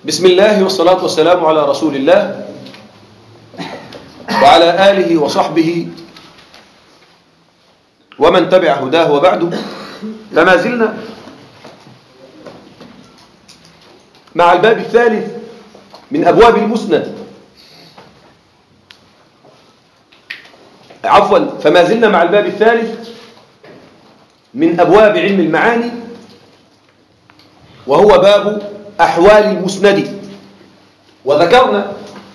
بسم الله والصلاة والسلام على رسول الله وعلى آله وصحبه ومن تبع هداه وبعد. فما زلنا مع الباب الثالث من أبواب المسند، فما زلنا مع الباب الثالث من أبواب علم المعاني، وهو باب أحوال المسند. وذكرنا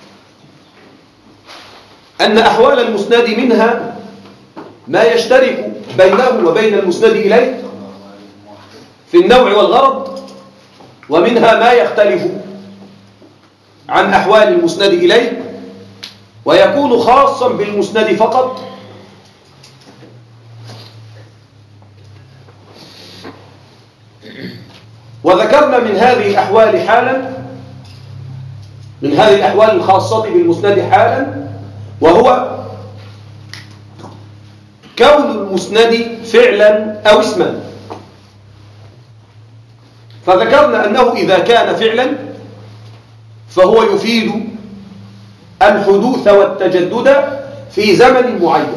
أن أحوال المسند منها ما يشترك بينه وبين المسند إليه في النوع والغرض، ومنها ما يختلف عن أحوال المسند إليه ويكون خاصا بالمسند فقط. وذكرنا من هذه الأحوال حالا، من هذه الأحوال الخاصة بالمسند حالا، وهو كون المسند فعلا أو اسما. فذكرنا أنه إذا كان فعلا فهو يفيد الحدوث والتجدد في زمن معين،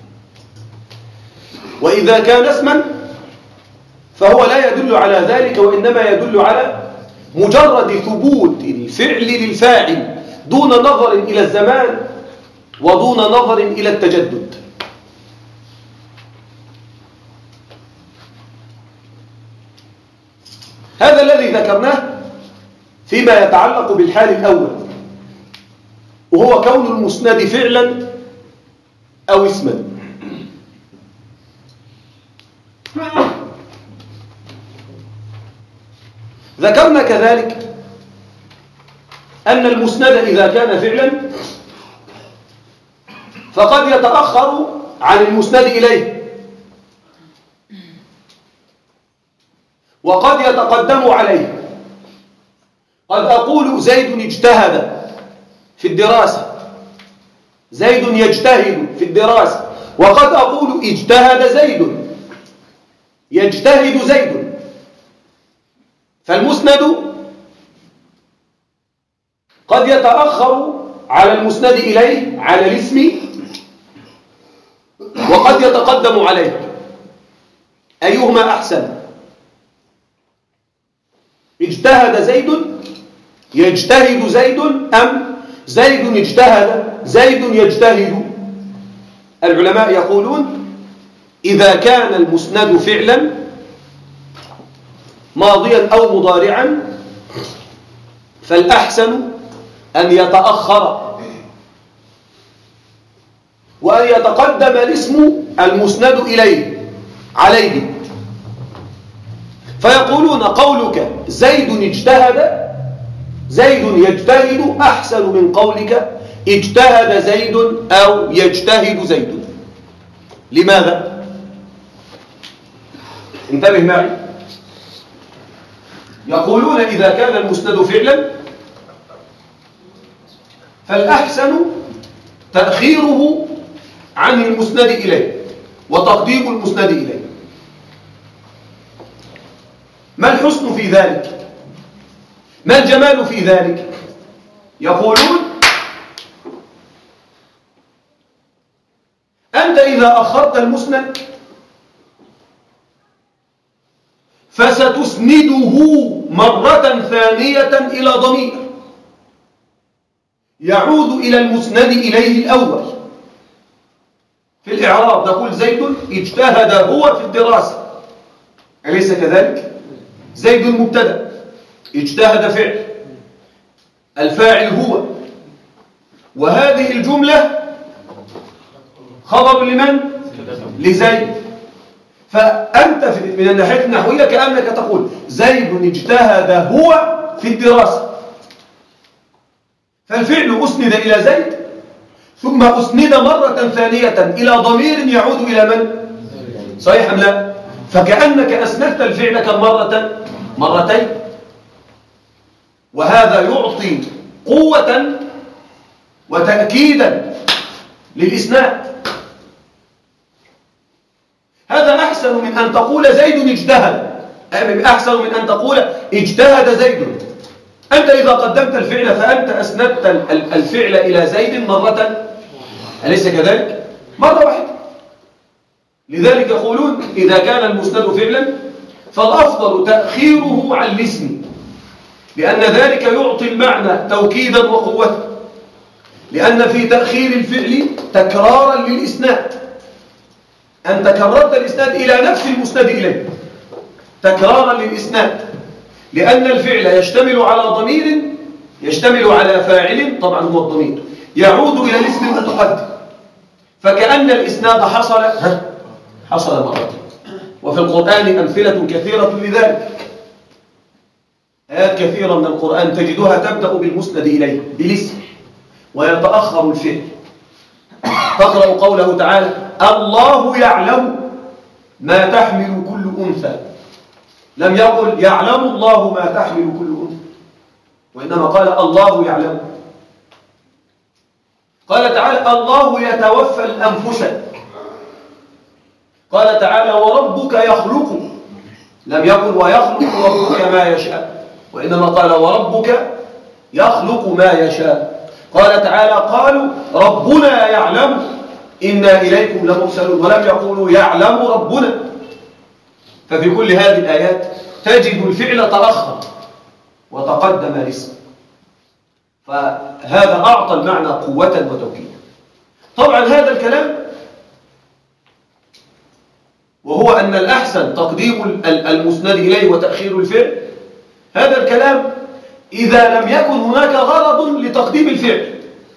وإذا كان اسما فهو لا يدل على ذلك، وإنما يدل على مجرد ثبوت الفعل للفاعل دون نظر إلى الزمان ودون نظر إلى التجدد. هذا الذي ذكرناه فيما يتعلق بالحال الأول، وهو كون المسند فعلا أو اسما. ذكرنا كذلك أن المسند إذا كان فعلا فقد يتأخر عن المسند إليه، وقد يتقدم عليه. قد أقول زيد اجتهد في الدراسة، زيد يجتهد في الدراسة، وقد أقول اجتهد زيد، يجتهد زيد. فالمسند قد يتأخر على المسند إليه على الاسم، وقد يتقدم عليه. أيهما أحسن؟ اجتهد زيد، يجتهد زيد، أم زيد اجتهد زيد يجتهد؟ العلماء يقولون إذا كان المسند فعلا ماضيا أو مضارعا فالأحسن أن يتأخر وأن يتقدم الاسم المسند إليه عليه. فيقولون قولك زيد اجتهد، زيد يجتهد، أحسن من قولك اجتهد زيد أو يجتهد زيد. لماذا؟ انتبه معي. يقولون إذا كان المسند فعلا فالأحسن تأخيره عن المسند إليه وتقديم المسند إليه. ما الحسن في ذلك؟ ما الجمال في ذلك؟ يقولون أنت إذا أخرت المسند فستسنده مرة ثانية إلى ضمير يعود إلى المسند إليه الأول. في الإعراب نقول زيد اجتهد هو في الدراسة، أليس كذلك؟ زيد المبتدأ، اجتهد فعل، الفاعل هو، وهذه الجملة خبر لمن؟ لزيد. فأنت من الناحية النحوية كأنك تقول زيد اجتهد هو في الدراسة، فالفعل أسند إلى زيد ثم أسند مرة ثانية إلى ضمير يعود إلى من؟ صحيح أم لا؟ فكأنك أسندت الفعل كم مرة؟ مرتين. وهذا يعطي قوة وتأكيدا للإسناد. هذا أحسن من أن تقول زيد اجتهد، أحسن من أن تقول اجتهد زيد. أنت إذا قدمت الفعل فأنت أسندت الفعل إلى زيد مرة، أليس كذلك؟ مرة واحدة. لذلك يقولون إذا كان المسند فعلا فالأفضل تأخيره عن الاسم، لأن ذلك يعطي المعنى توكيدا وقوة، لأن في تأخير الفعل تكرارا للإسناد، أنت كررت الإسناد إلى نفس المسند إليه تكرارا للإسناد، لأن الفعل يشتمل على ضمير، يشتمل على فاعل طبعا هو الضمير يعود إلى الاسم المتقدم، فكأن الإسناد حصل مرة. وفي القرآن أمثلة كثيرة لذلك، آيات كثيرة من القرآن تجدها تبدأ بالمسند إليه بالاسم ويتأخر الفعل. تقرأ قوله تعالى الله يعلم ما تحمل كل أنثى، لم يقل يعلم الله ما تحمل كل أنثى، وإنما قال الله يعلم. قال تعالى الله يتوفى الأنفس، قال تعالى وربك يخلق، لم يقل ويخلق ربك ما يشاء، وإنما قال وربك يخلق ما يشاء. قال تعالى قالوا ربنا يعلم إنا إليكم لمرسلون، ولم يقولوا يعلم ربنا. ففي كل هذه الآيات تجد الفعل تأخر وتقدم الاسم، فهذا أعطى المعنى قوة وتوكيدا. طبعا هذا الكلام وهو أن الأحسن تقديم المسند إليه وتأخير الفعل، هذا الكلام إذا لم يكن هناك غرض لتقديم الفعل،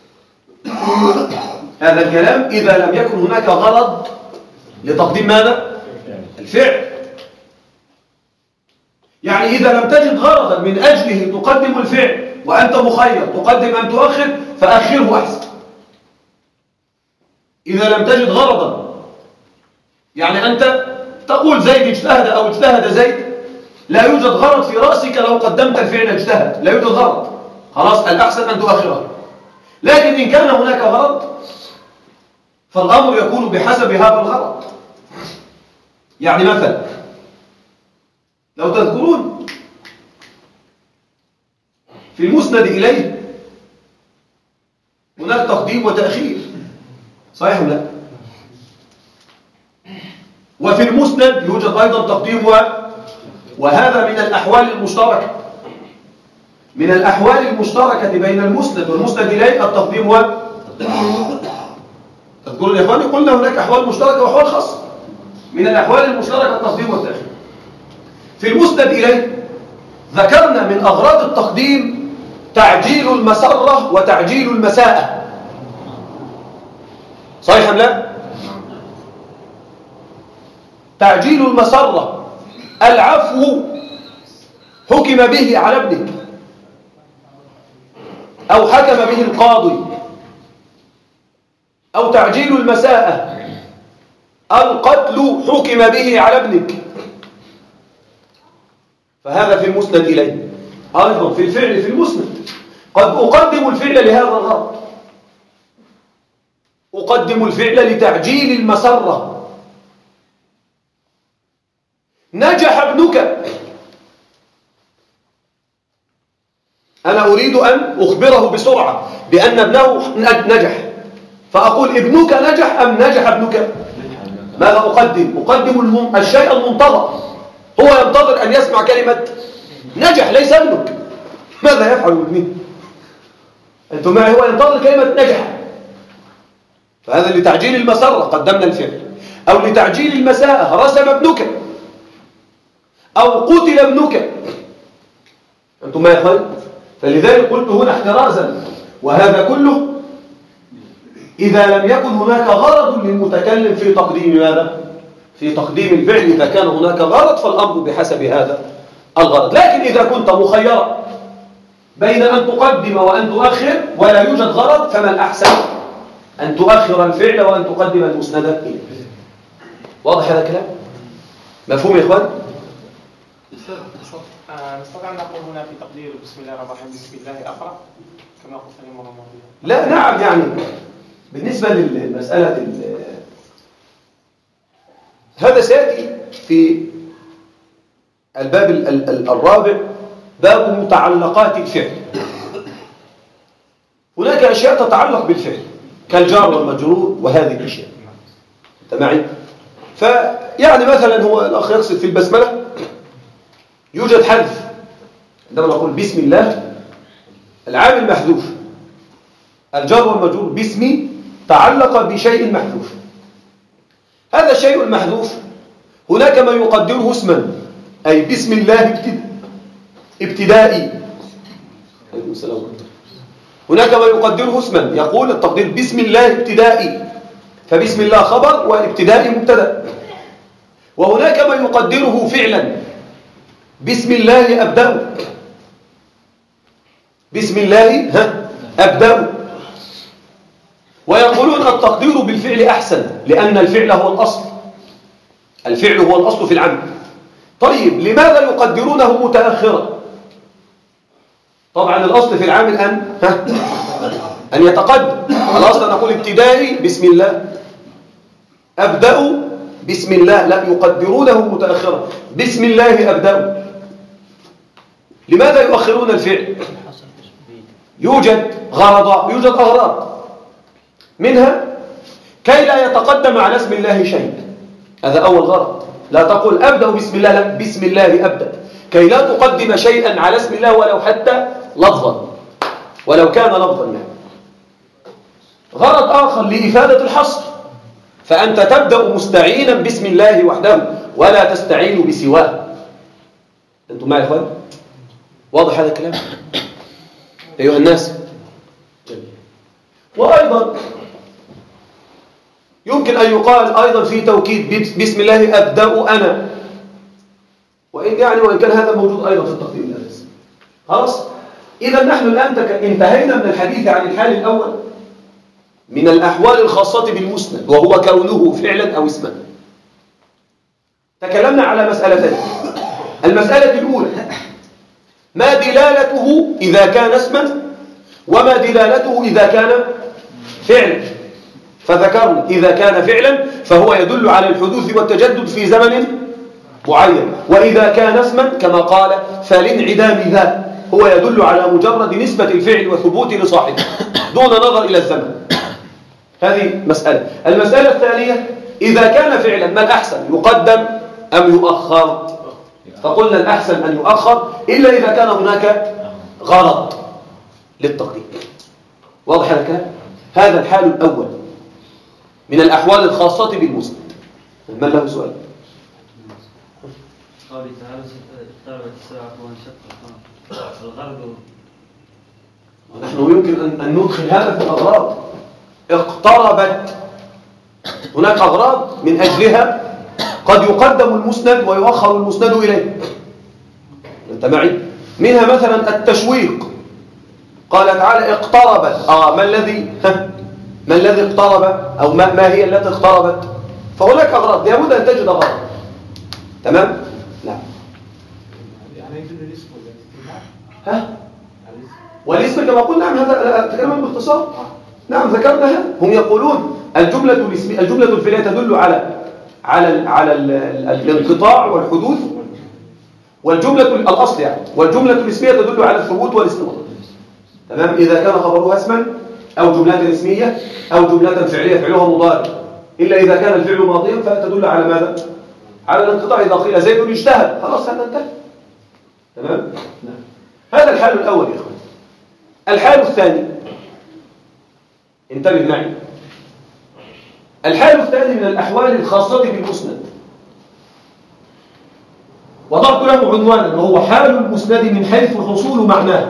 هذا الكلام إذا لم يكن هناك غرض لتقديم ماذا؟ الفعل. يعني إذا لم تجد غرضا من أجله تقدم الفعل وأنت مخير تقدم أم تؤخر فأخره أحسن. إذا لم تجد غرضا، يعني أنت تقول زيد اجتهد أو اجتهد زيد، لا يوجد غرض في رأسك لو قدمت الفعل اجتهد، لا يوجد غرض، خلاص الأحسن أن تؤخره. لكن إن كان هناك غرض فالأمر يكون بحسب هذا الغرض. يعني مثلا لو تذكرون في المسند إليه هناك تقديم وتأخير، صحيح ولا لا؟ وفي المسند يوجد أيضا تقديم وهذا من الأحوال المشتركة، من الأحوال المشتركة بين المسند والمسند إليه التقديم تذكرون يا إخواني قلنا هناك أحوال مشتركة وأحوال خاصة، من الأحوال المشتركة التقديم والتأخير. في المسند إليه ذكرنا من أغراض التقديم تعجيل المسرة وتعجيل المساءة، صحيح أم لا؟ تعجيل المسرة العفو حكم به على ابنك أو حكم به القاضي، أو تعجيل المساءة القتل حكم به على ابنك، فهذا في المسند إليه. أيضا في الفعل في المسند قد أقدم الفعل لهذا الغرض، أقدم الفعل لتعجيل المسرة. نجح ابنك، أنا أريد أن أخبره بسرعة بأن ابنه نجح، فأقول ابنك نجح أم نجح ابنك؟ ماذا أقدم؟ أقدم الشيء المنتظر، هو ينتظر أن يسمع كلمة نجح ليس ابنك. ماذا يفعل ابنه؟ أنتم معي؟ هو ينتظر كلمة نجح، فهذا لتعجيل المسرة قدمنا الفعل، أو لتعجيل المساءة رسم ابنك أو قتل ابنك. أنتم معي يا أخوان؟ فلذلك قلت هنا احترازا، وهذا كله إذا لم يكن هناك غرض للمتكلم في تقديم ماذا؟ في تقديم الفعل. إذا كان هناك غرض فالأمر بحسب هذا الغرض. لكن إذا كنت مخيرا بين أن تقدم وأن تؤخر ولا يوجد غرض، فما الأحسن؟ أن تؤخر الفعل وأن تقدم المسند إليه. واضح هذا الكلام؟ مفهوم يا إخوان؟ نستطيع أن نقول هنا في تقدير بسم الله الرحمن الرحيم بسم الله أقرأ كما قلت في المرة الماضية؟ لا نعم، يعني بالنسبة للمسألة هذا سيأتي في الباب الرابع باب متعلقات الفعل. هناك أشياء تتعلق بالفعل كالجار والمجرور وهذه الأشياء. أنت معي؟ فيعني مثلا هو الأخ يقصد في البسملة يوجد حذف. عندما نقول بسم الله العامل محذوف، الجار والمجرور باسم تعلق بشيء محذوف. هذا الشيء المحذوف هناك ما يقدره اسما، أي بسم الله ابتدائي. هناك ما يقدره اسما، يقول التقدير بسم الله ابتدائي، فبسم الله خبر والابتدائي مبتدا. وهناك ما يقدره فعلا، بسم الله أبدأ، بسم الله أبدأ. ويقولون التقدير بالفعل أحسن لأن الفعل هو الأصل، الفعل هو الأصل في العمل. طيب لماذا يقدرونه متأخرا؟ طبعا الأصل في العامل أن يتقدم. الأصل نقول ابتدائي بسم الله، أبدأ بسم الله، لا يقدرونه متأخرا، بسم الله أبدأ. لماذا يؤخرون الفعل؟ يوجد أغراض منها كي لا يتقدم على اسم الله شيء، هذا أول غرض. لا تقول أبدأ بسم الله، لا بسم الله أبدأ، كي لا تقدم شيئا على اسم الله ولو حتى لفظا، ولو كان لفظا يعني. غرض آخر لإفادة الحصر، فأنت تبدأ مستعينا بسم الله وحده ولا تستعين بسواه. أنتم معي يا إخوان؟ واضح هذا الكلام أيها الناس؟ وأيضا يمكن أن يقال أيضا في توكيد بسم الله أبدأ أنا، وإن كان هذا موجود أيضا في التقدير الأساسي. خلاص؟ إذا نحن الآن انتهينا من الحديث عن الحال الأول من الأحوال الخاصة بالمسند، وهو كونه فعلا أو اسما. تكلمنا على مسألتين. المسألة الأولى ما دلالته إذا كان اسما، وما دلالته إذا كان فعلا. فذكرنا إذا كان فعلا فهو يدل على الحدوث والتجدد في زمن معين، وإذا كان اسما كما قال فالانعدام ذا هو يدل على مجرد نسبة الفعل وثبوت لصاحبه دون نظر إلى الزمن. هذه مسألة. المسألة الثانية إذا كان فعلا ما الأحسن، يقدم أم يؤخر؟ فقلنا الأحسن أن يؤخر إلا إذا كان هناك غرض للتقديم. واضح هذا؟ هذا الحال الأول من الأحوال الخاصة بالمسند. من له سؤال؟ قوله تعالى اقتربت الساعة وانشق الغرب. نحن يمكن أن ندخل هذا في الأغراض. اقتربت، هناك أغراض من أجلها قد يقدم المسند ويؤخر المسند إليه. أنت معي؟ منها مثلا التشويق. قال تعالى اقتربت، ما الذي اقترب، أو ما هي التي اقتربت؟ فهناك أغراض لابد أن تجد أغراض. تمام؟ لا يعني يجب الاسم والاسم كما قلنا. نعم هذا تكلم باختصار. نعم ذكرنا. هم يقولون الجملة الفعلية تدل على الانقطاع والحدوث، والجملة الأصل يعني، والجملة الاسمية تدل على الثبوت والاستمرار. تمام؟ إذا كان خبرها اسما أو جملة اسمية أو جملة فعلية فعلها مضارع، إلا إذا كان الفعل ماضيا فتدل على ماذا؟ على الانقطاع. إذا قيل زيد اجتهد خلاص هذا انتهى. تمام؟ نعم. هذا الحال الأول يا إخوان. الحال الثاني، انتبه معي، الحال الثاني من الأحوال الخاصة بالمسند وضعت له عنوانا وهو حال المسند من حيث حصول معناه.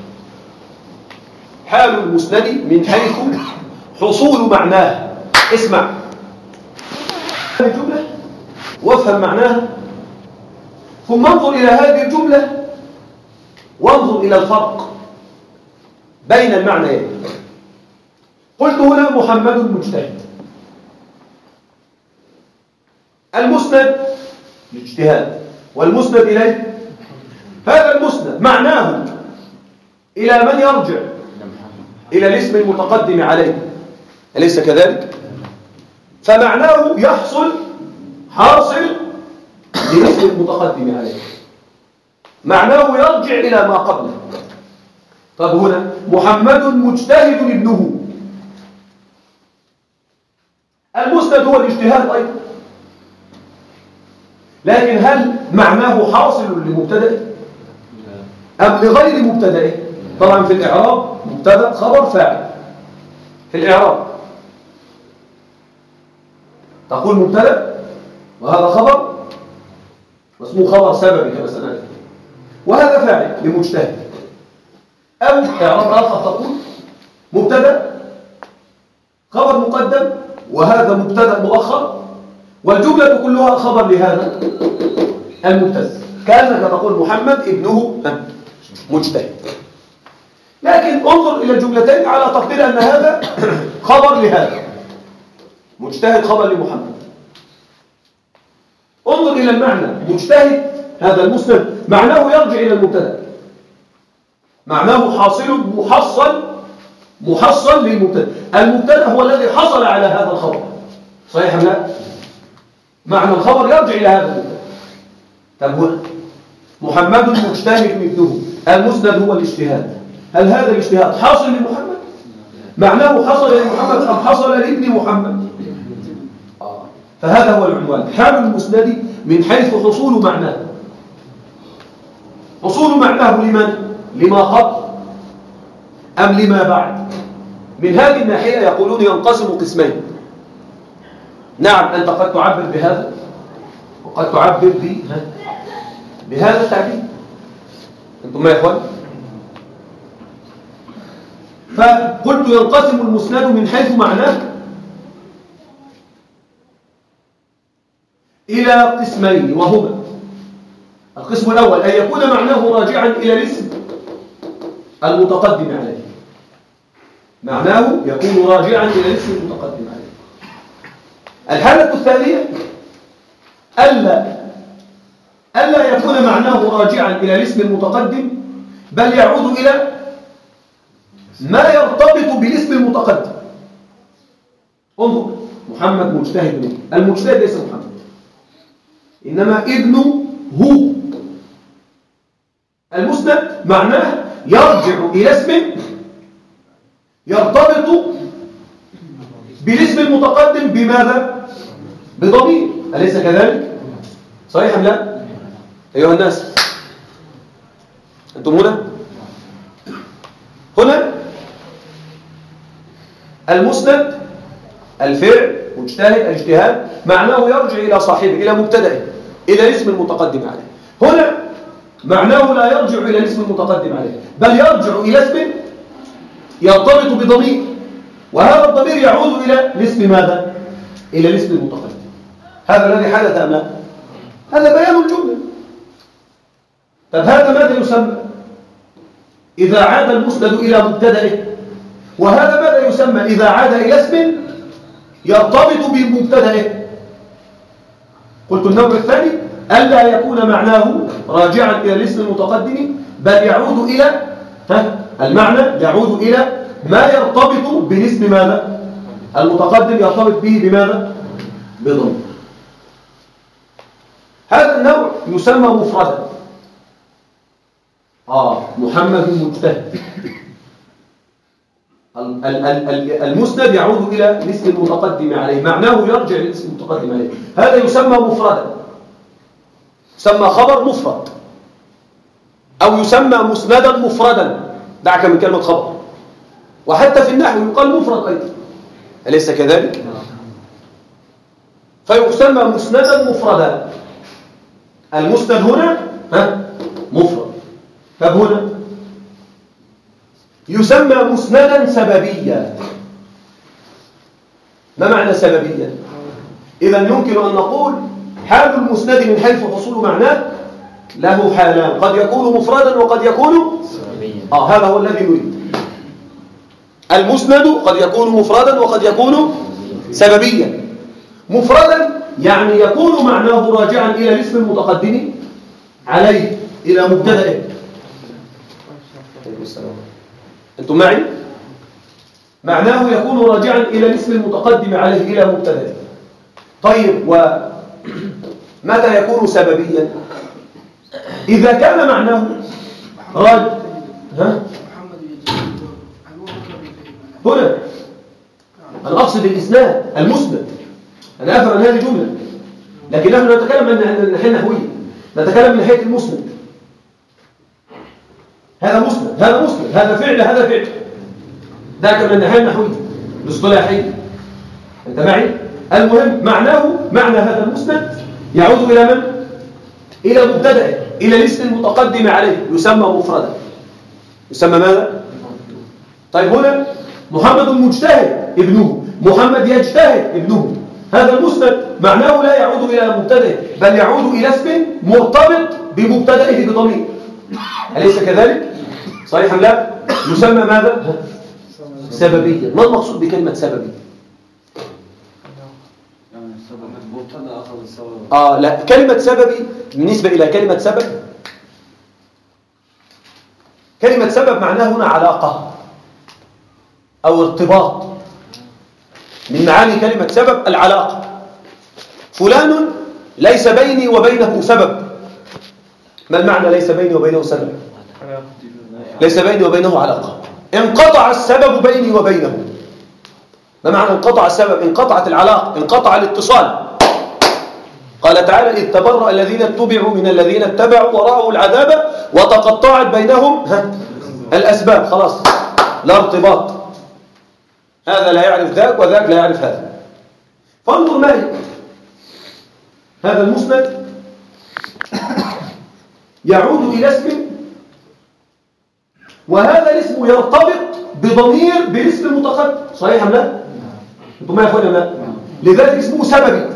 حال المسند من حيث حصول معناه. اسمع هذه الجملة وافهم معناها، ثم انظر إلى هذه الجملة وانظر إلى الفرق بين المعنيين. قلت هنا محمد مجتهد. المسند الاجتهاد والمسند إليه، هذا المسند معناه إلى من يرجع؟ إلى الاسم المتقدم عليه، أليس كذلك؟ فمعناه حاصل للاسم المتقدم عليه. معناه يرجع إلى ما قبله. طب هنا محمد مجتهد ابنه، المسند هو الاجتهاد أيضا، لكن هل معناه حاصل لمبتدئ أم لغير مبتدئ؟ طبعا في الإعراب مبتدأ خبر فاعل. في الإعراب تقول مبتدأ وهذا خبر اسمه خبر سببي كما سنعرف، وهذا فاعل لمجتهد. أو إعراب آخر تقول مبتدأ خبر مقدم وهذا مبتدأ مؤخر، والجملة كلها خبر لهذا المبتدأ، كأنك تقول محمد ابنه مجتهد. لكن انظر إلى الجملتين على تقدير أن هذا خبر لهذا، مجتهد خبر لمحمد. انظر إلى المعنى، مجتهد هذا المسند معناه يرجع إلى المبتدأ، معناه حاصل محصل للمبتدأ. المبتدأ هو الذي حصل على هذا الخبر، صحيح أم لا؟ معنى الخبر يرجع إلى هذا المبتدأ. طب هنا محمد مجتهد ابنه، المسند هو الاجتهاد، هل هذا الاجتهاد حاصل لمحمد؟ معناه حصل لمحمد أم حصل لابن محمد؟ فهذا هو العنوان، حال المسند من حيث حصول معناه. حصول معناه لمن؟ لما قبل أم لما بعد؟ من هذه الناحية يقولون ينقسم قسمين. نعم، أنت قد تعبر بهذا وقد تعبر بهذا التعبير. أنتم ما يا إخوان؟ فقلت ينقسم المسند من حيث معناه إلى قسمين، وهما: القسم الأول أن يكون معناه راجعا إلى الاسم المتقدم عليه، معناه يكون راجعا إلى الاسم المتقدم عليه. الحالة الثانية ألا يكون معناه راجعا إلى الاسم المتقدم، بل يعود إلى ما يرتبط بالاسم المتقدم. انظر، محمد مجتهد، المجتهد ليس محمد إنما ابنه هو. المسند معناه يرجع إلى اسم يرتبط بالاسم المتقدم بماذا؟ بضمير، أليس كذلك؟ صحيح أم لا؟ أيها الناس، أنتم هنا المسند الفعل مجتهد الاجتهاد معناه يرجع إلى صاحبه، إلى مبتدئه، إلى الاسم المتقدم عليه. هنا معناه لا يرجع إلى الاسم المتقدم عليه، بل يرجع إلى اسم يرتبط بضمير، وهذا الضمير يعود إلى الاسم ماذا؟ إلى الاسم المتقدم. هذا الذي حدث أم لا؟ هذا بيان الجملة. طب هذا ماذا يسمى إذا عاد المسند إلى مبتدئه؟ وهذا ماذا يسمى إذا عاد إلى اسم يرتبط بمبتدئه؟ قلت النوع الثاني ألا يكون معناه راجعا إلى الاسم المتقدم، بل يعود إلى المعنى يعود إلى ما يرتبط بالاسم ماذا؟ المتقدم، يرتبط به بماذا؟ بضمير. هذا النوع يسمى مفردا. محمد مجتهد، المسند يعود إلى الاسم المتقدم عليه، معناه يرجع إلى الاسم المتقدم عليه، هذا يسمى مفردا، يسمى خبر مفرد، أو يسمى مسندا مفردا. دعك من كلمة خبر، وحتى في النحو يقال مفرد أيضا، أليس كذلك؟ فيسمى مسندا مفردا. المسند هنا مفرد. طب هنا يسمى مسندا سببيا. ما معنى سببيا؟ إذا يمكن أن نقول حال المسند من حيث حصول معناه له حالان، قد يكون مفردا وقد يكون سببيا. هذا هو الذي نريد. المسند قد يكون مفردا وقد يكون سببيا. مفردا يعني يكون معناه راجعا إلى الاسم المتقدم عليه، إلى مبتدئه. أنتم معي؟ معناه يكون راجعا إلى الاسم المتقدم عليه، إلى مبتدئه. طيب، ومتى يكون سببيا؟ إذا كان معناه رجل هنا أنا أقصد الإسناد المسند. أنا أفهم أن هذه جملة، لكن نحن نتكلم عن الناحية النحوية، نتكلم من ناحية المسند. هذا مسند، هذا مسند، هذا فعل، هذا فعل. ذاك من الناحية النحوية الاصطلاحية. أنت معي؟ المهم معنى هذا المسند يعود إلى من؟ إلى مبتدأ، إلى الاسم المتقدم عليه، يسمى مفردا. يسمى ماذا؟ طيب هنا محمد مجتهد ابنه، محمد يجتهد ابنه. هذا المسند معناه لا يعود إلى مبتدأ، بل يعود إلى اسم مرتبط بمبتدئه بضمير. أليس كذلك؟ صحيح أم لا؟ يسمى ماذا؟ سببيا. ما المقصود بكلمة سببي؟ لا، كلمة سببي بالنسبة إلى كلمة سبب، كلمة سبب معناه هنا علاقة أو ارتباط. من معاني كلمة سبب العلاقة. فلان ليس بيني وبينه سبب. ما المعنى ليس بيني وبينه سبب؟ ليس بيني وبينه علاقة. انقطع السبب بيني وبينه. ما معنى انقطع السبب؟ انقطعت العلاقة، انقطع الاتصال. قال تعالى: إذ تبرأ الذين اتبعوا من الذين اتبعوا ورأوا العذاب وتقطعت بينهم الأسباب. خلاص، لا ارتباط، هذا لا يعرف ذاك وذاك لا يعرف هذا. فانظر معي، هذا المسند يعود إلى اسم، وهذا الاسم يرتبط بضمير باسم المتقدم. صحيح أم لا؟ انتم ما يا اخوانا لا؟ لذلك اسمه سببي.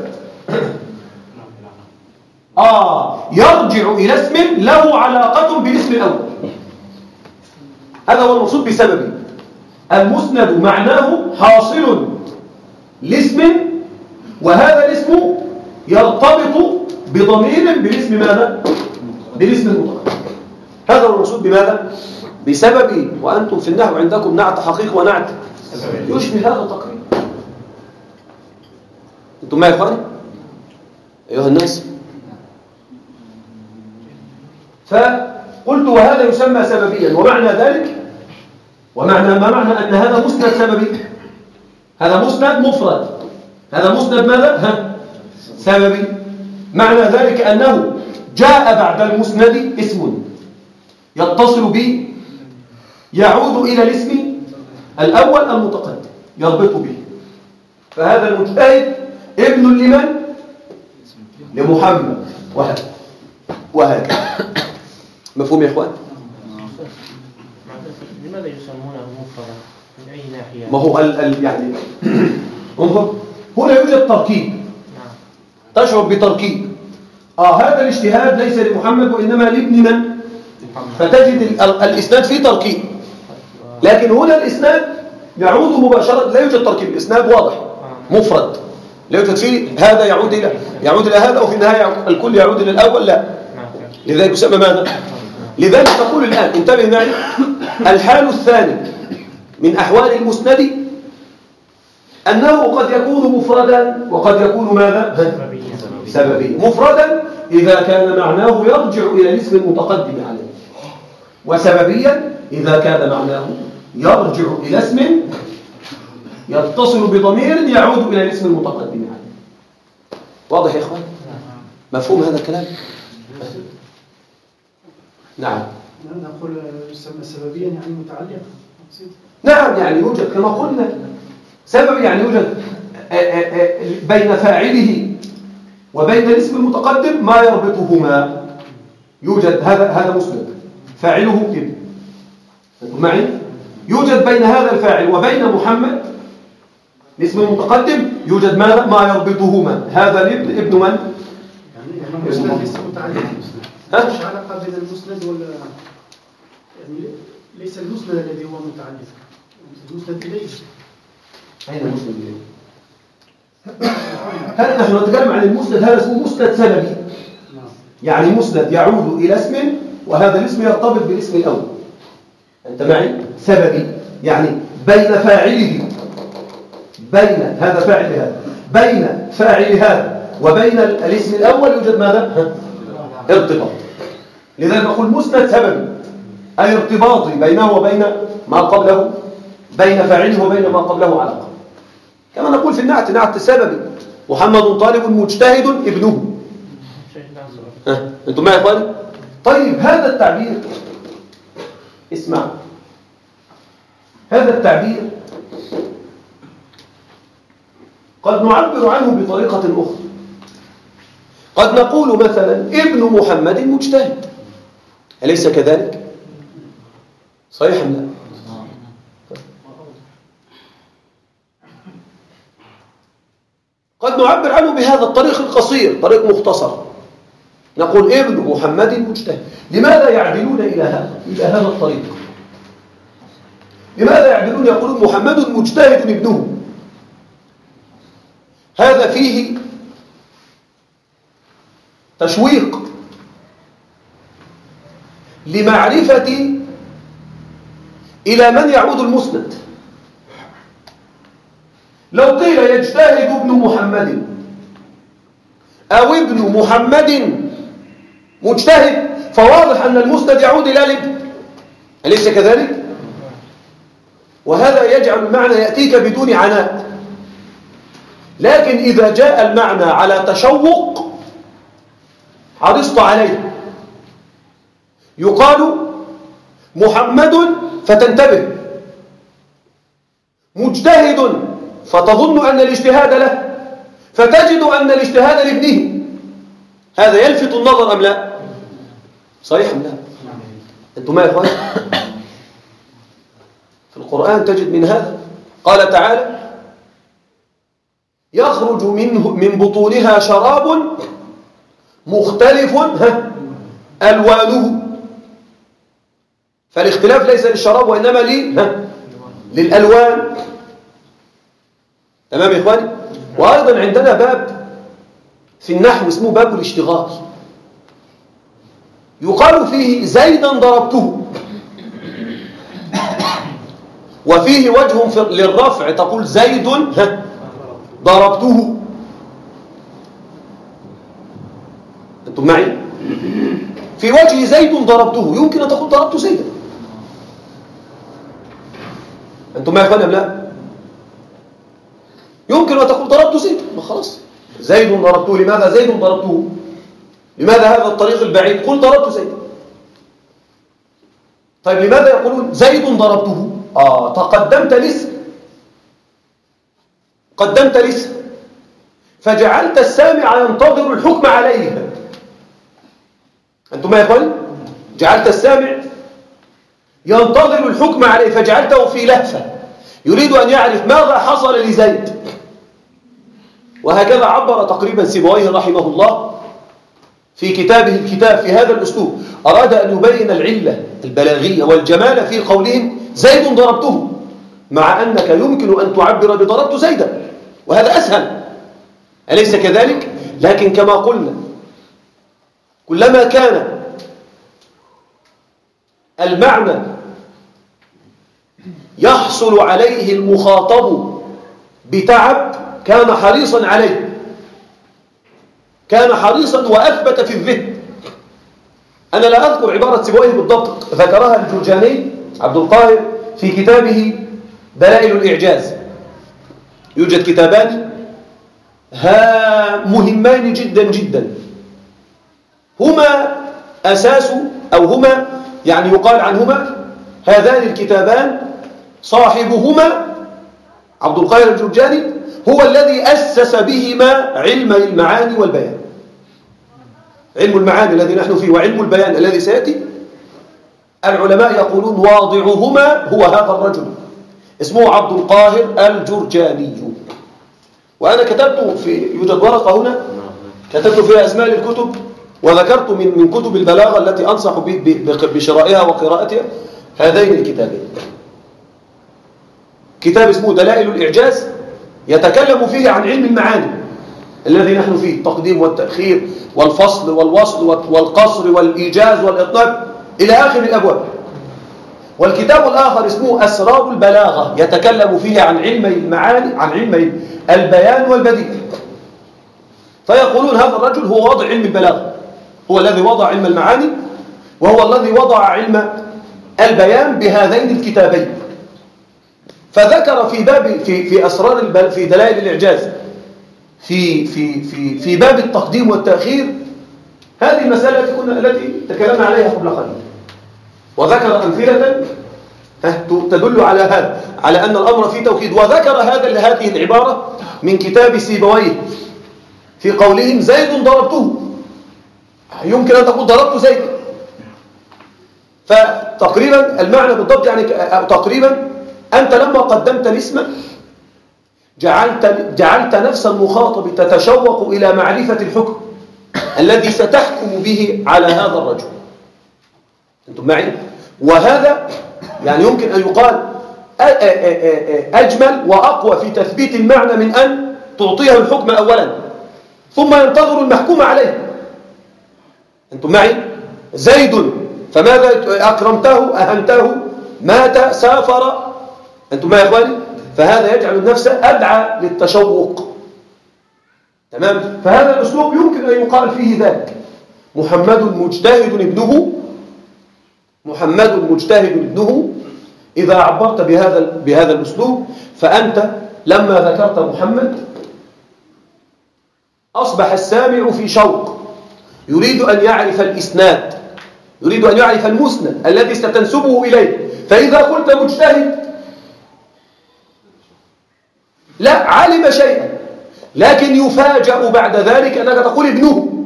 يرجع إلى اسم له علاقة بالاسم الأول. هذا هو المقصود بسببي. المسند معناه حاصل لاسم، وهذا الاسم يرتبط بضمير بالاسم ماذا؟ بالاسم المتقدم. هذا هو المقصود بماذا؟ بسببي. وأنتم في النحو عندكم نعت حقيق ونعت يشبه هذا تقريبا. أنتم ما يا إخواني؟ أيها الناس، فقلت وهذا يسمى سببيا. ومعنى ذلك، ما معنى أن هذا مسند سببي؟ هذا مسند مفرد، هذا مسند ماذا؟ سببي. معنى ذلك أنه جاء بعد المسند اسم يتصل به، يعود إلى الاسم الأول المتقدم، يربط به. فهذا المجتهد ابن لمن؟ لمحمد، وهكذا. مفهوم يا إخوان؟ لماذا يسمونه مفردا؟ من أي ناحية؟ ما هو يعني انظر، هنا يوجد تركيب. تشعر بتركيب. هذا الاجتهاد ليس لمحمد وإنما لابن من؟ فتجد الإسناد فيه تركيب. لكن هنا الإسناد يعود مباشرة، لا يوجد تركيب، الإسناد واضح مفرد، لا يوجد فيه هذا يعود إلى هذا، وفي النهاية الكل يعود إلى الأول، لا. لذلك يسمى ماذا؟ لذلك تقول الآن، انتبه معي، الحال الثاني من أحوال المسند أنه قد يكون مفردا وقد يكون ماذا؟ سببيا. مفردا إذا كان معناه يرجع إلى الاسم المتقدم عليه، وسببيا إذا كان معناه يرجع إلى اسم يتصل بضمير يعود إلى الاسم المتقدم عليه. واضح يا إخوان؟ مفهوم هذا الكلام؟ نعم. نقول يسمى سببيا يعني متعلق. نعم، يعني يوجد كما قلنا سبب، يعني يوجد بين فاعله وبين الاسم المتقدم ما يربطهما. يوجد هذا مسند فاعله ابن، أنتم معي؟ يوجد بين هذا الفاعل وبين محمد الاسم المتقدم يوجد ماذا؟ ما يربطهما. هذا الابن ابن من؟ يعني المسند ليس متعلق. مش علاقة بين المسند ولا يعني ليس المسند الذي هو متعلق، المسند إليه. أين المسند إليه؟ هل نحن نتكلم عن المسند؟ هذا اسمه مسند سببي، يعني مسند يعود إلى اسم وهذا الاسم يرتبط بالاسم الأول. أنت معي؟ سببي يعني بين فاعله، بين هذا فاعل هذا، بين فاعل هذا وبين الاسم الأول يوجد ماذا؟ ارتباط. لذلك نقول مسند سببي، أي ارتباطي بينه وبين ما قبله، بين فاعله وبين ما قبله علاقة. كما نقول في النعت، نعت سببي، محمد طالب مجتهد ابنه. أنتم معي يا إخواني؟ طيب هذا التعبير، اسمع، هذا التعبير قد نعبر عنه بطريقة أخرى. قد نقول مثلا ابن محمد مجتهد، أليس كذلك؟ صحيح أم لا؟ قد نعبر عنه بهذا الطريق القصير، طريق مختصر، نقول ابن محمد مجتهد. لماذا يعدلون إلى هذا الطريق؟ لماذا يعدلون يقولون محمد مجتهد ابنه؟ هذا فيه تشويق لمعرفة إلى من يعود المسند. لو قيل يجتهد ابن محمد أو ابن محمد مجتهد، فواضح أن المسند يعود إلى الابن، أليس كذلك؟ وهذا يجعل المعنى يأتيك بدون عناء. لكن إذا جاء المعنى على تشوق حرصت عليه. يقال محمد فتنتبه، مجتهد فتظن أن الاجتهاد له، فتجد أن الاجتهاد لابنه. هذا يلفت النظر أم لا؟ صحيح أم لا؟ أنتم ما يا إخوان؟ في القرآن تجد من هذا. قال تعالى يخرج من بطونها شراب مختلف ألوانه. فالاختلاف ليس للشراب وإنما للألوان. تمام يا إخواني؟ وأيضا عندنا باب في النحو اسمه باب الاشتغال، يقال فيه زيدا ضربته، وفيه وجه للرفع تقول زيد ضربته. أنتم معي؟ في وجه زيد ضربته يمكن أن تقول ضربت زيدا. أنتم معي أم لا؟ يمكن أن تقول ضربت زيدا، ما خلاص زيد ضربته. لماذا زيد ضربته؟ لماذا هذا الطريق البعيد؟ قل ضربت زيدا. طيب لماذا يقولون زيد ضربته؟ تقدمت الاسم، قدمت الاسم فجعلت السامع ينتظر الحكم عليه. أنتم يا إخواني؟ جعلت السامع ينتظر الحكم عليه، فجعلته في لهفة يريد أن يعرف ماذا حصل لزيد. وهكذا عبر تقريبا سيبويه رحمه الله في كتابه الكتاب في هذا الأسلوب. أراد أن يبين العلة البلاغية والجمال في قولهم زيد ضربته، مع أنك يمكن أن تعبر بضربت زيدا، وهذا أسهل، أليس كذلك؟ لكن كما قلنا كلما كان المعنى يحصل عليه المخاطب بتعب كان حريصا عليه، كان حريصا وأثبت في الذهن. أنا لا أذكر عبارة سيبويه بالضبط، ذكرها الجرجاني عبد القاهر في كتابه دلائل الإعجاز. يوجد كتابان مهمان جدا جدا، هما أساس أو هما يعني يقال عنهما هذان الكتابان صاحبهما عبد القاهر الجرجاني هو الذي أسس بهما علم المعاني والبيان. علم المعاني الذي نحن فيه وعلم البيان الذي سيأتي، العلماء يقولون واضعهما هو هذا الرجل اسمه عبد القاهر الجرجاني. وأنا كتبت يوجد ورقة هنا كتبت فيها أسماء الكتب، وذكرت من كتب البلاغة التي أنصح بشرائها وقراءتها هذين الكتابين. كتاب اسمه دلائل الإعجاز يتكلم فيه عن علم المعاني الذي نحن فيه، التقديم والتأخير والفصل والوصل والقصر والإيجاز والإطلاق إلى آخر الأبواب. والكتاب الآخر اسمه أسرار البلاغة يتكلم فيه عن علم المعاني، عن علم البيان والبديع. فيقولون هذا الرجل هو واضع علم البلاغة، هو الذي وضع علم المعاني وهو الذي وضع علم البيان بهذين الكتابين. فذكر في باب في أسرار في دلائل الإعجاز في باب التقديم والتأخير هذه المسألة التي تكلمنا عليها قبل قليل، وذكر أمثلة تدل على هذا، على أن الأمر فيه توكيد. وذكر هذه العبارة من كتاب سيبويه في قولهم زيد ضربته، يمكن أن تقول ضربت زيد، فتقريبا المعنى بالضبط يعني تقريبا أنت لما قدمت الاسم جعلت نفس المخاطب تتشوق إلى معرفة الحكم الذي ستحكم به على هذا الرجل. أنتم معي؟ وهذا يعني يمكن أن يقال أجمل وأقوى في تثبيت المعنى من أن تعطيه الحكم أولا ثم ينتظر المحكوم عليه. أنتم معي؟ زيد فماذا أكرمته أهنته مات سافر. أنتم معي يا إخواني؟ فهذا يجعل النفس أدعى للتشوق. تمام؟ فهذا الأسلوب يمكن أن يقال فيه ذلك. محمد مجتهد ابنه. إذا عبرت بهذا الأسلوب فأنت لما ذكرت محمد أصبح السامع في شوق، يريد أن يعرف الإسناد، يريد أن يعرف المسند الذي ستنسبه إليه. فإذا قلت مجتهد لا علم شيئا، لكن يفاجأ بعد ذلك أنك تقول ابنه.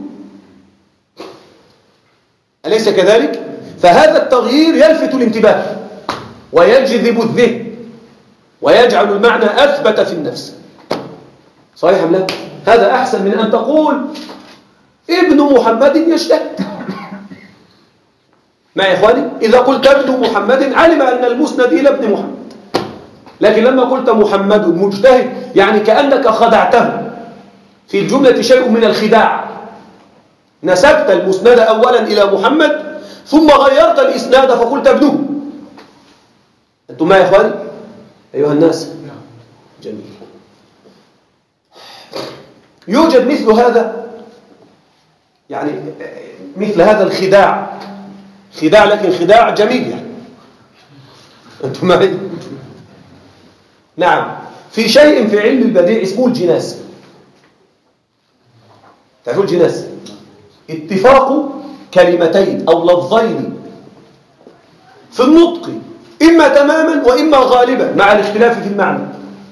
أليس كذلك؟ فهذا التغيير يلفت الانتباه ويجذب الذهن ويجعل المعنى أثبت في النفس. صحيح أم لا؟ هذا أحسن من أن تقول ابن محمد يجتهد. مع إخواني، إذا قلت ابن محمد علم أن المسند إلى ابن محمد، لكن لما قلت محمد مجتهد يعني كأنك خدعته. في الجملة شيء من الخداع، نسبت المسند أولا إلى محمد ثم غيرت الإسناد فقلت ابنه. أنتم معي يا إخواني؟ أيها الناس؟ جميل. يوجد مثل هذا، يعني مثل هذا الخداع، خداع لكن خداع جميل يعني. أنتم معي؟ نعم. في شيء في علم البديع اسمه الجناس. تعرفوا الجناس؟ اتفاق كلمتين أو لفظين في النطق إما تماما وإما غالبا مع الاختلاف في المعنى.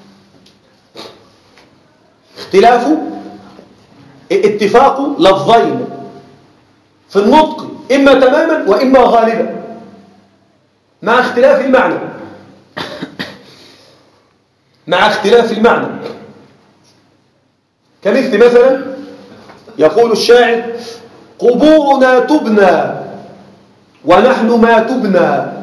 اتفاق لفظين في النطق إما تماما وإما غالبا مع اختلاف المعنى. كمثل مثلا يقول الشاعر قبورنا تبنى ونحن ما تبنى.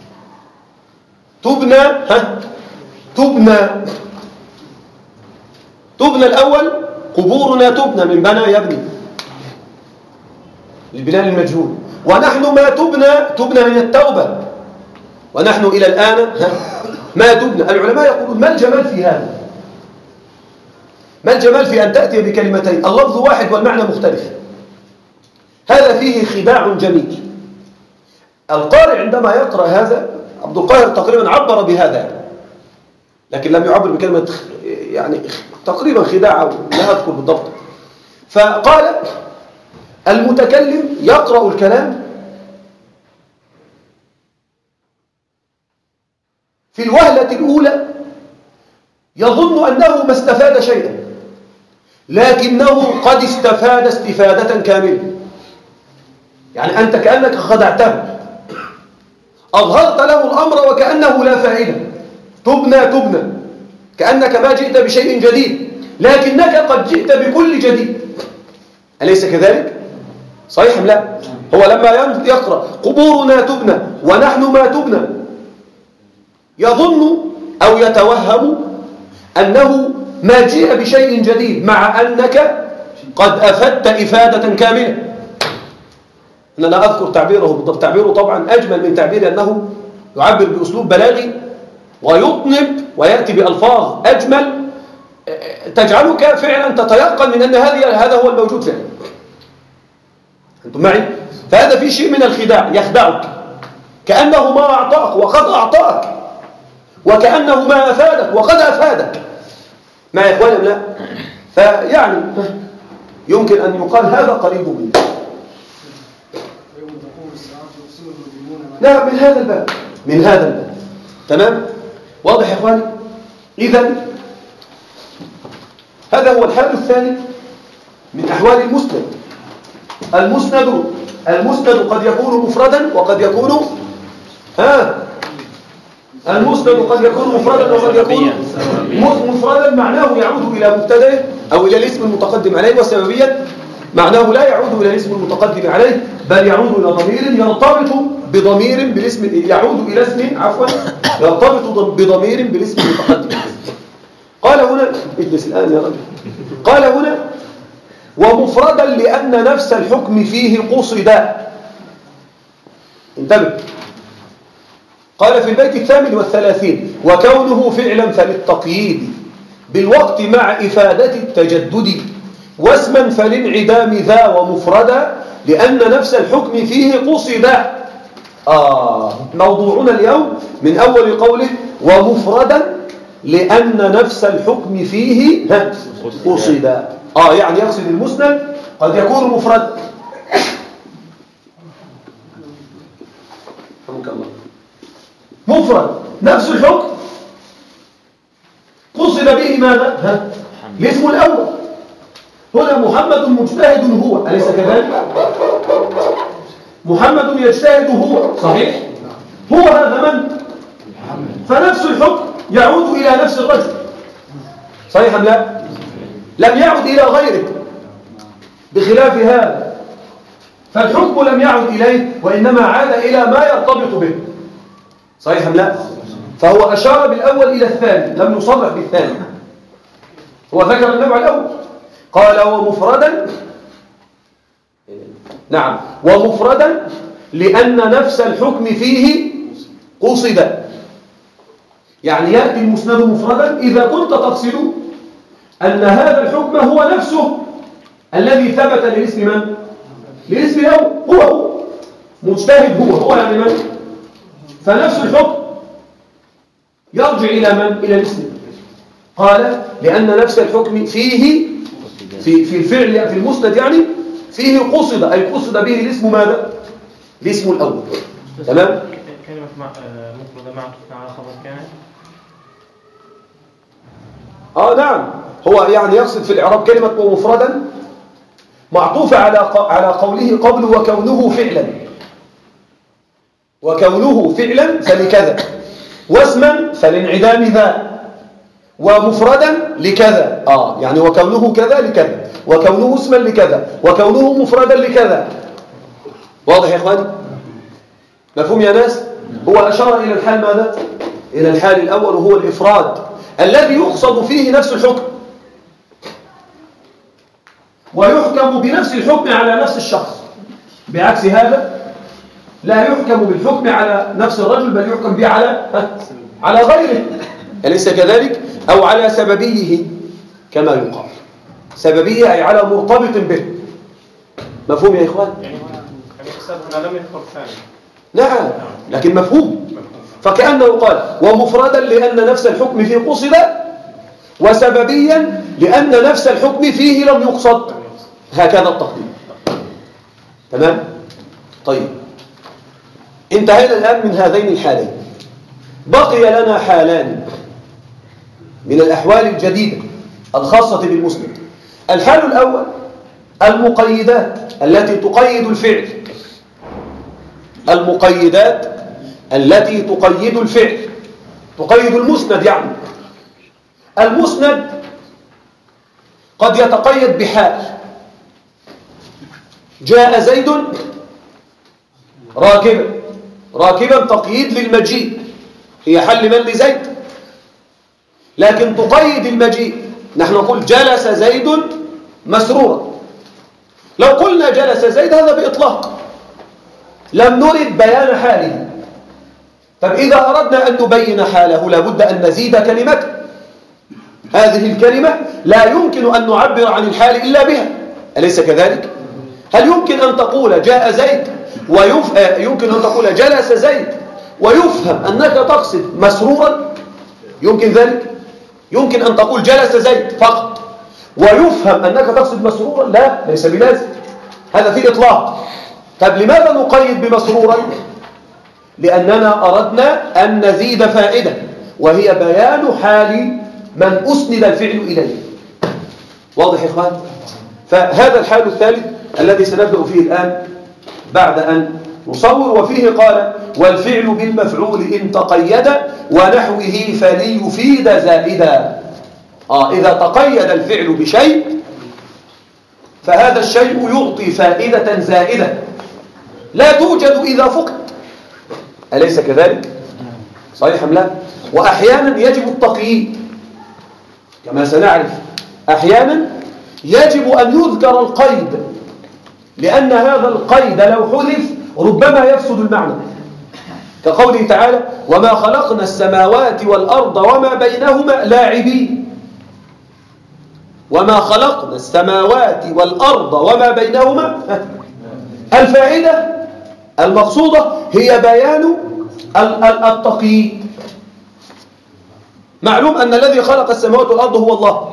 تبنى الأول، قبورنا تبنى من بنى يبني للبناء المجهول، ونحن ما تبنى من التوبة، ونحن إلى الآن ما تبنى. العلماء يقولون ما الجمال في هذا؟ ما الجمال في أن تأتي بكلمتين اللفظ واحد والمعنى مختلف؟ هذا فيه خداع جميل. القارئ عندما يقرأ هذا، عبد القاهر تقريبا عبر بهذا لكن لم يعبر بكلمة يعني تقريبا خداع، لا أذكر بالضبط. فقال المتكلم يقرأ الكلام في الوهلة الأولى يظن أنه ما استفاد شيئا، لكنه قد استفاد استفادة كاملة. يعني أنت كأنك خدعته، أظهرت له الأمر وكأنه لا فائدة. تبنى كأنك ما جئت بشيء جديد، لكنك قد جئت بكل جديد. أليس كذلك؟ صحيح أم لا؟ هو لما يقرأ قبورنا تبنى ونحن ما تبنى يظن أو يتوهم أنه ما جاء بشيء جديد، مع أنك قد أفدت إفادة كاملة. أنا لا أذكر تعبيره بالضبط، تعبيره طبعا أجمل من تعبير أنه يعبر بأسلوب بلاغي ويطنب ويأتي بألفاظ أجمل تجعلك فعلا تتيقن من أن هذا هو الموجود فعلا. أنتم معي؟ فهذا في شيء من الخداع، يخدعك كأنه ما أعطاك وقد أعطاك، وكأنه ما أفادك وقد أفادك. مع يا إخواني لا؟ فيعني يمكن أن يقال هذا قريب منه. لا، من هذا الباب، من هذا الباب. تمام؟ واضح يا إخواني؟ إذن هذا هو الحال الثاني من أحوال المسند. المسند قد يكون مفردا وقد يكون المسند قد يكون مفردا وقد يكون مفردا، معناه يعود إلى مبتدأ أو إلى الاسم المتقدم عليه، وسببيا معناه لا يعود إلى الاسم المتقدم عليه، بل يعود إلى ضمير يرتبط بضمير بالاسم، يعود إلى اسم يرتبط بضمير بالاسم المتقدم. قال هنا اجلس الآن يا رجل. قال هنا ومفردا لأن نفس الحكم فيه قصد. انتبه. قال في البيت 38 وكونه فعلا فللتقييد بالوقت مع إفادة التجدد، واسما فلانعدام ذا، ومفردا لأن نفس الحكم فيه قصد. موضوعنا اليوم من أول قوله ومفردا لأن نفس الحكم فيه قصد. يعني يقصد المسند قد يكون مفرد. رحمك الله. مفرد نفس الحكم قصد به ماذا؟ الاسم الأول. هنا محمد مجتهد هو، أليس كذلك؟ محمد يجتهد هو، صحيح؟ هو هذا من؟ فنفس الحكم يعود إلى نفس الرجل، صحيح أم لا؟ لم يعد إلى غيره، بخلاف هذا فالحكم لم يعد إليه وإنما عاد إلى ما يرتبط به، صحيح أم لا؟ فهو أشار بالأول إلى الثاني، لم يصرح بالثاني. هو ذكر النوع الأول قال ومفردا، نعم، ومفردا لأن نفس الحكم فيه قصد. يعني يأتي المسند مفردا إذا كنت تقصد أن هذا الحكم هو نفسه الذي ثبت لاسم من؟ لاسم الأول، هو مجتهد، هو يعني من؟ فنفس الحكم يرجع إلى من؟ إلى الاسم. قال لأن نفس الحكم فيه في الفعل في المسند يعني فيه قصد، أي قصد به الاسم ماذا؟ الاسم الأول. تمام؟ كلمة مفردة معطوفة على خبر كان. نعم، هو يعني يقصد في الإعراب كلمة ومفردا معطوفة على قوله قبل وكونه فعلا، وكونه فعلا فلكذا، واسما فلانعدام ذا، ومفردا لكذا. يعني وكونه كذا لكذا، وكونه اسما لكذا، وكونه مفردا لكذا. واضح يا اخواني؟ مفهوم يا ناس؟ هو أشار إلى الحال ماذا؟ إلى الحال الأول وهو الإفراد الذي يقصد فيه نفس الحكم، ويحكم بنفس الحكم على نفس الشخص. بعكس هذا لا يحكم بالحكم على نفس الرجل، بل يحكم به على غيره، أليس كذلك؟ أو على سببيه كما يقال، سببيه أي على مرتبط به. مفهوم يا إخوان؟ يعني هنا لم يذكر ثاني. نعم، لكن مفهوم. فكأنه قال ومفردا لأن نفس الحكم فيه قصد، وسببيا لأن نفس الحكم فيه لم يقصد. هكذا التقديم. تمام؟ طيب، انتهينا الآن من هذين الحالين. بقي لنا حالان من الأحوال الجديدة الخاصة بالمسند. الحال الأول المقيدات التي تقيد الفعل، المقيدات التي تقيد الفعل، تقيد المسند. يعني المسند قد يتقيد بحال، جاء زيد راكبا تقييد للمجيء، هي حل من لزيد، لكن تقيد المجيء. نحن نقول جلس زيد مسرورا، لو قلنا جلس زيد هذا بإطلاق، لم نرد بيان حاله. طب إذا أردنا أن نبين حاله لابد أن نزيد كلمة، هذه الكلمة لا يمكن أن نعبر عن الحال إلا بها، أليس كذلك؟ هل يمكن أن تقول جاء زيد يمكن أن تقول جلس زيد ويفهم أنك تقصد مسرورا؟ يمكن ذلك؟ يمكن أن تقول جلس زيد فقط ويفهم أنك تقصد مسرورا؟ لا، ليس بلازم، هذا في إطلاق. طب لماذا نقيد بمسرورا؟ لأننا أردنا أن نزيد فائدة، وهي بيان حال من أسند الفعل إليه. واضح يا إخوان؟ فهذا الحال الثالث الذي سنبدأ فيه الآن بعد أن نصور. وفيه قال: والفعل بالمفعول إن تقيد ونحوه فليفيد زائدا. إذا تقيد الفعل بشيء فهذا الشيء يعطي فائدة زائدة لا توجد إذا فقد. أليس كذلك؟ صحيح أم لا؟ وأحيانا يجب التقييد كما سنعرف. أحيانا يجب أن يذكر القيد، لأن هذا القيد لو حذف ربما يفسد المعنى، كقوله تعالى: وما خلقنا السماوات والأرض وما بينهما لاعبين. وما خلقنا السماوات والأرض وما بينهما، الفائدة المقصودة هي بيان التقييد. معلوم أن الذي خلق السماوات والأرض هو الله،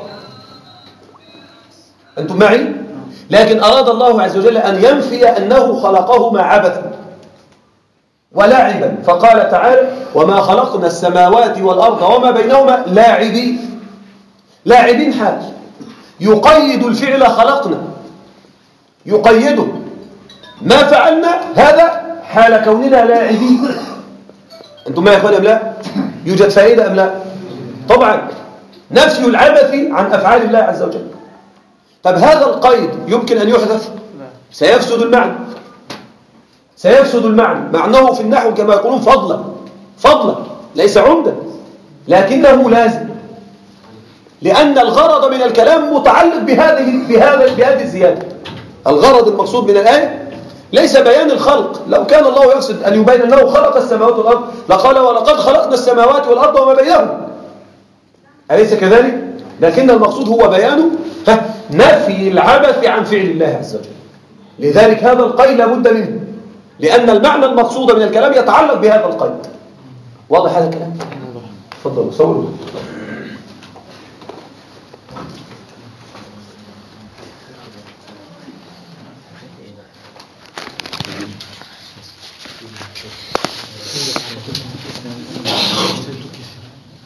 أنتم معي؟ لكن أراد الله عز وجل أن ينفي أنه خلقهما عبثا ولعبا، فقال تعالى: وما خلقنا السماوات والأرض وما بينهما لاعبين. لاعبين حال يقيد الفعل خلقنا، يقيده. ما فعلنا هذا حال كوننا لاعبين. أنتم ما يا أخواني أم لا؟ يوجد فائدة أم لا؟ طبعا، نفي العبث عن أفعال الله عز وجل. طب هذا القيد يمكن أن يحدث؟ سيفسد المعنى، سيفسد المعنى. معناه في النحو كما يقولون فضلا ليس عمدا، لكنه لازم، لأن الغرض من الكلام متعلق بهذه الزيادة. الغرض المقصود من الآية ليس بيان الخلق. لو كان الله يقصد أن يبين أنه خلق السماوات والأرض لقال: ولقد خلقنا السماوات والأرض وما بينهما. أليس كذلك؟ لكن المقصود هو بيان نفي العبث عن فعل الله عز وجل. لذلك هذا القيد لابد منه، لأن المعنى المقصود من الكلام يتعلق بهذا القيد. واضح هذا الكلام؟ تفضلوا صوروا.